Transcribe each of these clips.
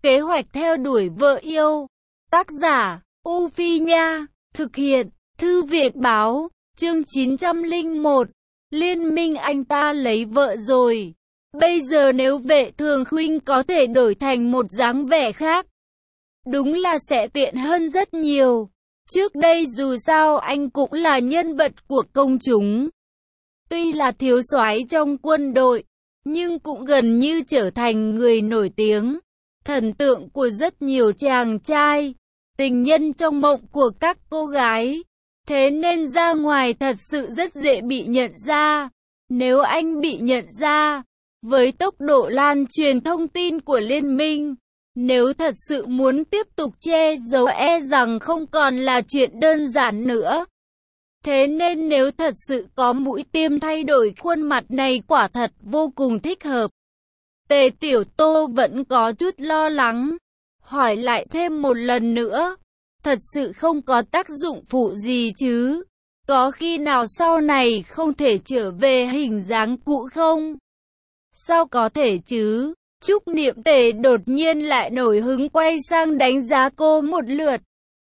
Kế hoạch theo đuổi vợ yêu. Tác giả, U Phi Nha. Thực hiện, Thư viện Báo. Chương 901. Liên minh anh ta lấy vợ rồi. Bây giờ nếu Vệ Thường Khuynh có thể đổi thành một dáng vẻ khác, đúng là sẽ tiện hơn rất nhiều. Trước đây dù sao anh cũng là nhân vật của công chúng. Tuy là thiếu soái trong quân đội, nhưng cũng gần như trở thành người nổi tiếng, thần tượng của rất nhiều chàng trai, tình nhân trong mộng của các cô gái. Thế nên ra ngoài thật sự rất dễ bị nhận ra. Nếu anh bị nhận ra, với tốc độ lan truyền thông tin của liên minh, nếu thật sự muốn tiếp tục che giấu rằng không còn là chuyện đơn giản nữa. Thế nên nếu thật sự có mũi tiêm thay đổi khuôn mặt này quả thật vô cùng thích hợp. Tề Tiểu Tô vẫn có chút lo lắng, hỏi lại thêm một lần nữa. Thật sự không có tác dụng phụ gì chứ? Có khi nào sau này không thể trở về hình dáng cũ không? Sao có thể chứ? Trúc Niệm Tề đột nhiên lại nổi hứng quay sang đánh giá cô một lượt.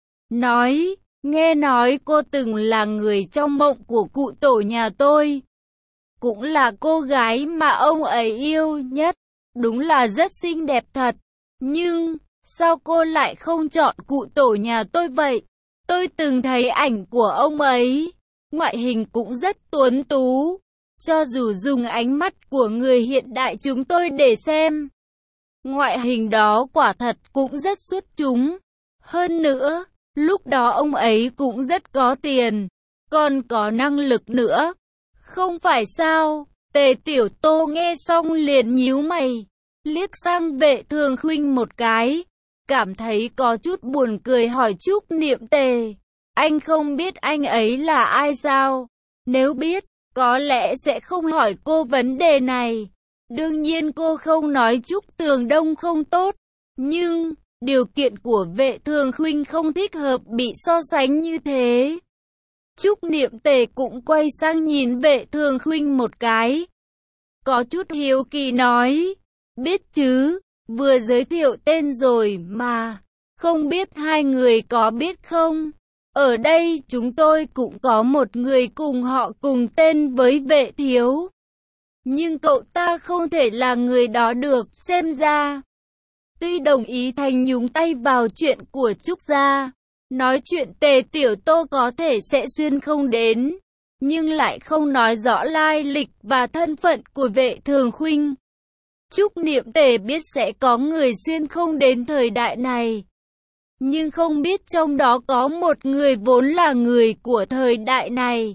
Nói, nghe nói cô từng là người trong mộng của cụ tổ nhà tôi. Cũng là cô gái mà ông ấy yêu nhất. Đúng là rất xinh đẹp thật. Nhưng, sao cô lại không chọn cụ tổ nhà tôi vậy? Tôi từng thấy ảnh của ông ấy. Ngoại hình cũng rất tuấn tú. Cho dù dùng ánh mắt của người hiện đại chúng tôi để xem, ngoại hình đó quả thật cũng rất xuất chúng. Hơn nữa, lúc đó ông ấy cũng rất có tiền, còn có năng lực nữa. Không phải sao? Tề Tiểu Tô nghe xong liền nhíu mày, liếc sang Vệ Thường Khuynh một cái, cảm thấy có chút buồn cười hỏi Trúc Niệm Tề. Anh không biết anh ấy là ai sao? Nếu biết, có lẽ sẽ không hỏi cô vấn đề này. Đương nhiên cô không nói Trúc Tường Đông không tốt, nhưng điều kiện của Vệ Thường Khuynh không thích hợp bị so sánh như thế. Trúc Niệm Tề cũng quay sang nhìn Vệ Thường Khuynh một cái, có chút hiếu kỳ nói, biết chứ, vừa giới thiệu tên rồi mà, không biết hai người có biết không? Ở đây chúng tôi cũng có một người cùng họ cùng tên với Vệ thiếu. Nhưng cậu ta không thể là người đó được, xem ra. Tuy đồng ý Thành nhúng tay vào chuyện của Trúc gia, nói chuyện Tề Tiểu Tô có thể sẽ xuyên không đến, nhưng lại không nói rõ lai lịch và thân phận của Vệ Thường Khuynh. Trúc Niệm Tề biết sẽ có người xuyên không đến thời đại này, nhưng không biết trong đó có một người vốn là người của thời đại này.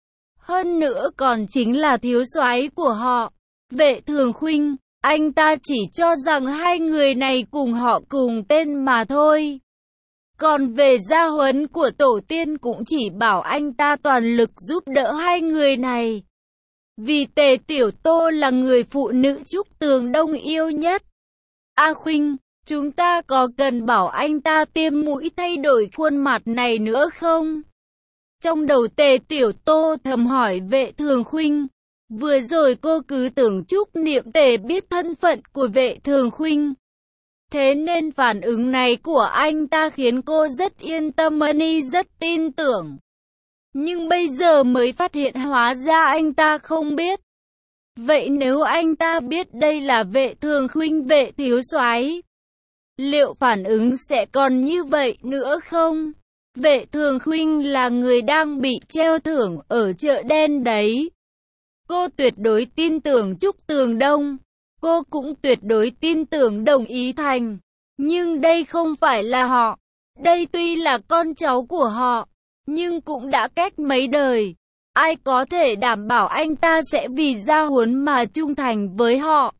Hơn nữa còn chính là thiếu soái của họ, Vệ Thường Khuynh. Anh ta chỉ cho rằng hai người này cùng họ cùng tên mà thôi. Còn về gia huấn của tổ tiên cũng chỉ bảo anh ta toàn lực giúp đỡ hai người này. Vì Tề Tiểu Tô là người phụ nữ Trúc Tường Đông yêu nhất. A Khuynh, chúng ta có cần bảo anh ta tiêm mũi thay đổi khuôn mặt này nữa không? Trong đầu Tề Tiểu Tô thầm hỏi Vệ Thường Khuynh. Vừa rồi cô cứ tưởng Trúc Niệm Tề biết thân phận của Vệ Thường Khuynh. Thế nên phản ứng này của anh ta khiến cô rất yên tâm, rất tin tưởng. Nhưng bây giờ mới phát hiện hóa ra anh ta không biết. Vậy nếu anh ta biết đây là Vệ Thường Khuynh, Vệ thiếu soái, liệu phản ứng sẽ còn như vậy nữa không? Vệ Thường Khuynh là người đang bị treo thưởng ở chợ đen đấy. Cô tuyệt đối tin tưởng Trúc Tường Đông. Cô cũng tuyệt đối tin tưởng Đồng Ý Thành. Nhưng đây không phải là họ. Đây tuy là con cháu của họ, nhưng cũng đã cách mấy đời. Ai có thể đảm bảo anh ta sẽ vì gia huấn mà trung thành với họ?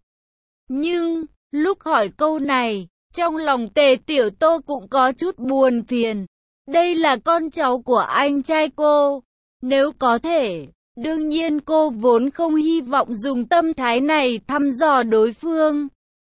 Nhưng, lúc hỏi câu này, trong lòng Tề Tiểu Tô cũng có chút buồn phiền. Đây là con cháu của anh trai cô. Nếu có thể, đương nhiên cô vốn không hy vọng dùng tâm thái này thăm dò đối phương.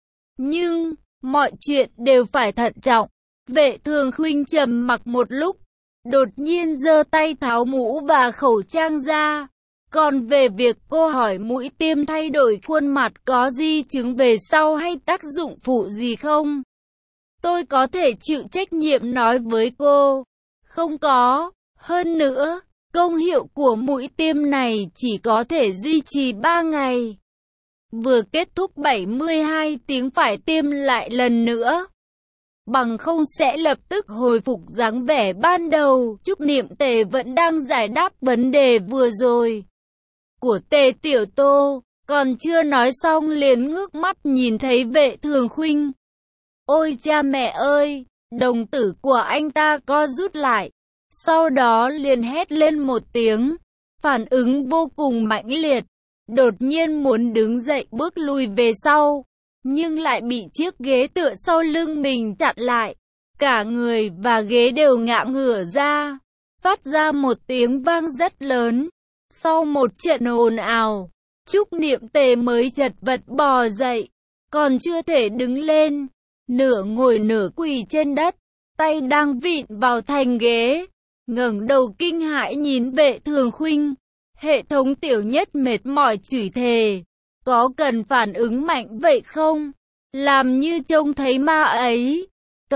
Nhưng, mọi chuyện đều phải thận trọng. Vệ Thường Khuynh trầm mặc một lúc, đột nhiên giơ tay tháo mũ và khẩu trang ra. Còn về việc cô hỏi mũi tiêm thay đổi khuôn mặt có di chứng về sau hay tác dụng phụ gì không? Tôi có thể chịu trách nhiệm nói với cô. Không có. Hơn nữa, công hiệu của mũi tiêm này chỉ có thể duy trì 3 ngày. Vừa kết thúc 72 tiếng phải tiêm lại lần nữa. Bằng không sẽ lập tức hồi phục dáng vẻ ban đầu. Trúc Niệm Tề vẫn đang giải đáp vấn đề vừa rồi của Tề Tiểu Tô, còn chưa nói xong liền ngước mắt nhìn thấy Vệ Thường Khuynh. Ôi cha mẹ ơi, đồng tử của anh ta co rút lại, sau đó liền hét lên một tiếng, phản ứng vô cùng mãnh liệt, đột nhiên muốn đứng dậy bước lùi về sau, nhưng lại bị chiếc ghế tựa sau lưng mình chặn lại, cả người và ghế đều ngã ngửa ra, phát ra một tiếng vang rất lớn. Sau một trận ồn ào, Trúc Niệm Tề mới chật vật bò dậy, còn chưa thể đứng lên, nửa ngồi nửa quỳ trên đất, tay đang vịn vào thành ghế, ngẩng đầu kinh hãi nhìn Vệ Thường Khuynh. Hệ thống Tiểu Nhất mệt mỏi chửi thề, có cần phản ứng mạnh vậy không? Làm như trông thấy ma ấy.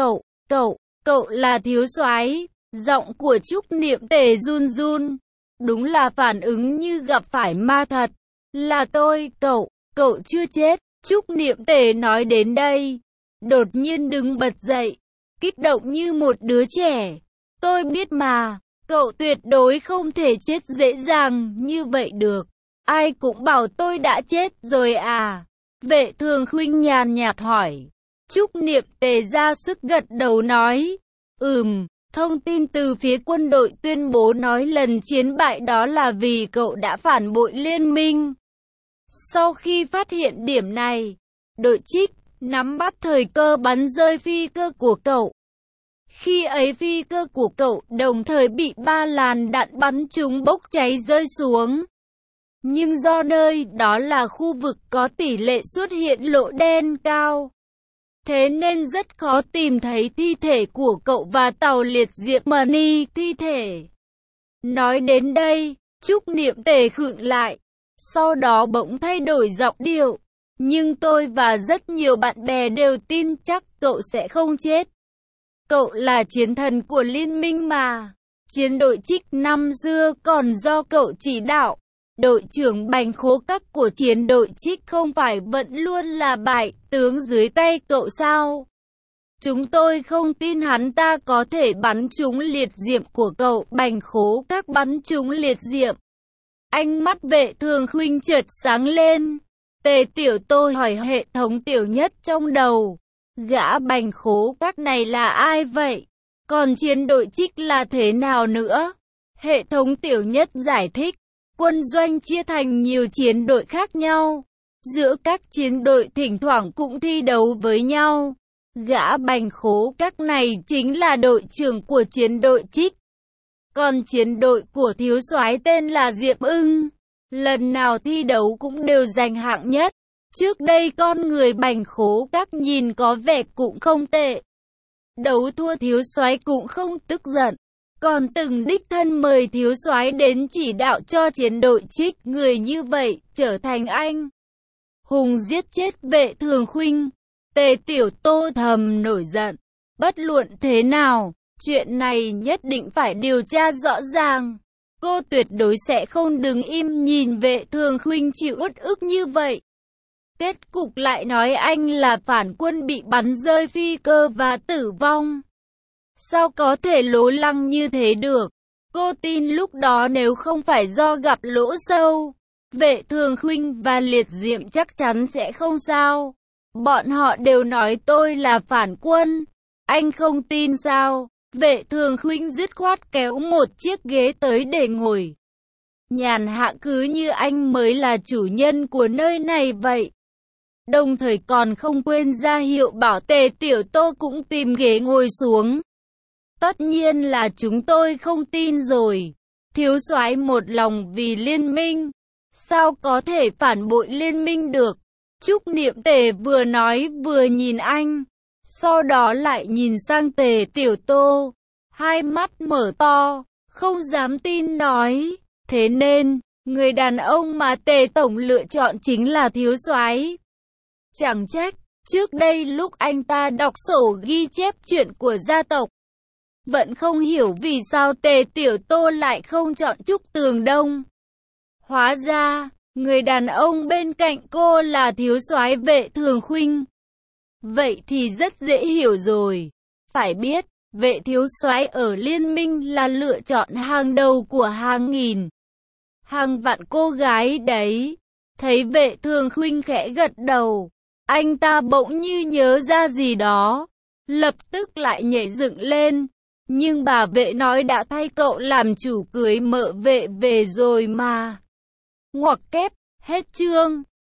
Cậu là thiếu soái. Giọng của Trúc Niệm Tề run run. Đúng là phản ứng như gặp phải ma thật. Là tôi, cậu chưa chết. Trúc Niệm Tề nói đến đây, đột nhiên đứng bật dậy, kích động như một đứa trẻ. Tôi biết mà, cậu tuyệt đối không thể chết dễ dàng như vậy được. Ai cũng bảo tôi đã chết rồi à? Vệ Thường Khuynh nhàn nhạt hỏi. Trúc Niệm Tề ra sức gật đầu nói. Thông tin từ phía quân đội tuyên bố nói lần chiến bại đó là vì cậu đã phản bội liên minh. Sau khi phát hiện điểm này, đội Trích nắm bắt thời cơ bắn rơi phi cơ của cậu. Khi ấy phi cơ của cậu đồng thời bị 3 làn đạn bắn trúng bốc cháy rơi xuống. Nhưng do nơi đó là khu vực có tỷ lệ xuất hiện lỗ đen cao, thế nên rất khó tìm thấy thi thể của cậu và tàu liệt diệm Mani thi thể. Nói đến đây, Trúc Niệm Tề khựng lại, sau đó bỗng thay đổi giọng điệu. Nhưng tôi và rất nhiều bạn bè đều tin chắc cậu sẽ không chết. Cậu là chiến thần của liên minh mà. Chiến đội Trích năm xưa còn do cậu chỉ đạo. Đội trưởng Bành Khố Các của chiến đội Trích không phải vẫn luôn là bại tướng dưới tay cậu sao? Chúng tôi không tin hắn ta có thể bắn trúng liệt diệm của cậu. Bành Khố Các bắn trúng liệt diệm. Ánh mắt Vệ Thường Khuynh chợt sáng lên. Tề Tiểu Tô hỏi hệ thống Tiểu Nhất trong đầu. Gã Bành Khố Các này là ai vậy? Còn chiến đội Trích là thế nào nữa? Hệ thống Tiểu Nhất giải thích. Quân doanh chia thành nhiều chiến đội khác nhau. Giữa các chiến đội thỉnh thoảng cũng thi đấu với nhau. Gã Bành Khố Các này chính là đội trưởng của chiến đội Trích. Còn chiến đội của thiếu soái tên là Diệm Ưng, lần nào thi đấu cũng đều giành hạng nhất. Trước đây con người Bành Khố Các nhìn có vẻ cũng không tệ. Đấu thua thiếu soái cũng không tức giận, còn từng đích thân mời thiếu soái đến chỉ đạo cho chiến đội Trích. Người như vậy trở thành anh hùng giết chết Vệ Thường Khuynh. Tề Tiểu Tô thầm nổi giận. Bất luận thế nào, chuyện này nhất định phải điều tra rõ ràng. Cô tuyệt đối sẽ không đứng im nhìn Vệ Thường Khuynh chịu uất ức như vậy. Kết cục lại nói anh là phản quân bị bắn rơi phi cơ và tử vong. Sao có thể lố lăng như thế được? Cô tin lúc đó nếu không phải do gặp lỗ sâu, Vệ Thường Khuynh và liệt diệm chắc chắn sẽ không sao. Bọn họ đều nói tôi là phản quân. Anh không tin sao? Vệ Thường Khuynh dứt khoát kéo một chiếc ghế tới để ngồi. Nhàn hạ cứ như anh mới là chủ nhân của nơi này vậy. Đồng thời còn không quên ra hiệu bảo Tề Tiểu Tô cũng tìm ghế ngồi xuống. Tất nhiên là chúng tôi không tin rồi. Thiếu soái một lòng vì liên minh, sao có thể phản bội liên minh được? Trúc Niệm Tề vừa nói vừa nhìn anh, sau đó lại nhìn sang Tề Tiểu Tô, hai mắt mở to, không dám tin nói. Thế nên, người đàn ông mà Tề Tổng lựa chọn chính là thiếu soái. Chẳng trách, Trước đây lúc anh ta đọc sổ ghi chép chuyện của gia tộc, vẫn không hiểu vì sao Tề Tiểu Tô lại không chọn Trúc Tường Đông. Hóa ra, người đàn ông bên cạnh cô là thiếu soái Vệ Thường Khuynh. Vậy thì rất dễ hiểu rồi. Phải biết, Vệ thiếu soái ở liên minh là lựa chọn hàng đầu của hàng nghìn, hàng vạn cô gái đấy. Thấy Vệ Thường Khuynh khẽ gật đầu, anh ta bỗng như nhớ ra gì đó, lập tức lại nhảy dựng lên. Nhưng bà Vệ nói đã thay cậu làm chủ cưới mợ Vệ về rồi mà. Ngoặc kép, hết chương.